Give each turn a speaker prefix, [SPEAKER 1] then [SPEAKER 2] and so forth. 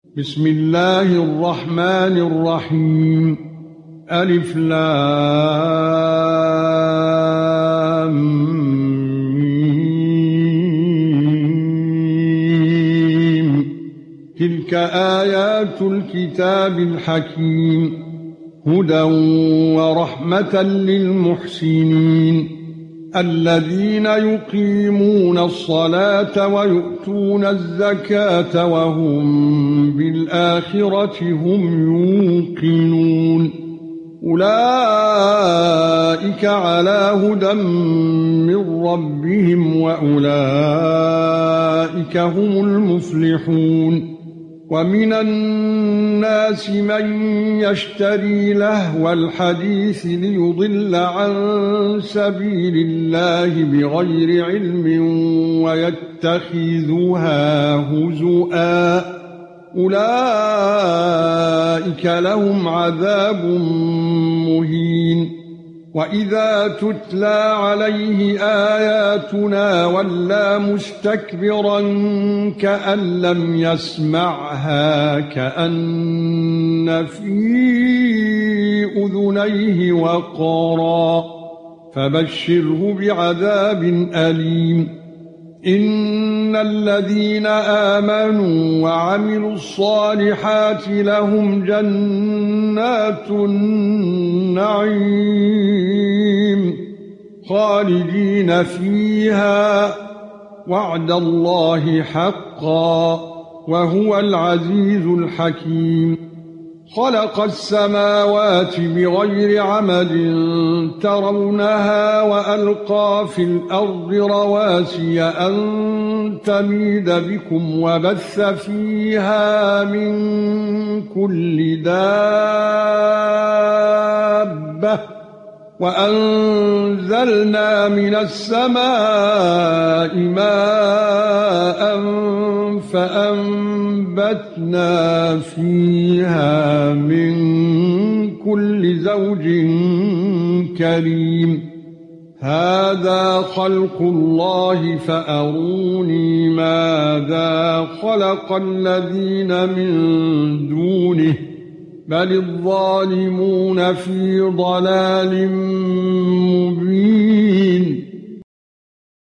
[SPEAKER 1] بسم الله الرحمن الرحيم ألف لام ميم تلك آيات الكتاب الحكيم هدى ورحمة للمحسنين الذين يقيمون الصلاة ويؤتون الزكاة وهم بالآخرة هم يوقنون أولئك على هدى من ربهم وأولئك هم المفلحون ومن الناس من يشتري لهو الحديث ليضل عن سبيل الله بغير علم ويتخذها هزؤا أولئك لهم عذاب مهين وَإِذَا تُتْلَى عَلَيْهِ آيَاتُنَا وَلَّى مُسْتَكْبِرًا كَأَن لَّمْ يَسْمَعْهَا كَأَنَّ فِي أُذُنَيْهِ وَقْرًا فَبَشِّرْهُ بِعَذَابٍ أَلِيمٍ إِنَّ الَّذِينَ آمَنُوا وَعَمِلُوا الصَّالِحَاتِ لَهُمْ جَنَّاتُ النَّعِيمِ خَالِدِينَ فِيهَا وَعْدَ اللَّهِ حَقًّا وَهُوَ الْعَزِيزُ الْحَكِيمُ خَلَقَ السَّمَاوَاتِ بِغَيْرِ عَمَدٍ تَرَوْنَهَا وَأَلْقَى فِي الْأَرْضِ رَوَاسِيَ أَن تَمِيدَ بِكُمْ وَبَثَّ فِيهَا مِن كُلِّ دَابَّةٍ وَأَنزَلْنَا مِنَ السَّمَاءِ مَاءً فَأَنبَتْنَا فِيهَا مِن كُلِّ زَوْجٍ كَرِيمٍ هَذَا خَلْقُ اللَّهِ فَأَرُونِي مَاذَا خَلَقَ الَّذِينَ مِن دُونِهِ بَلِ الظَّالِمُونَ فِي ضَلَالٍ مُبِينٍ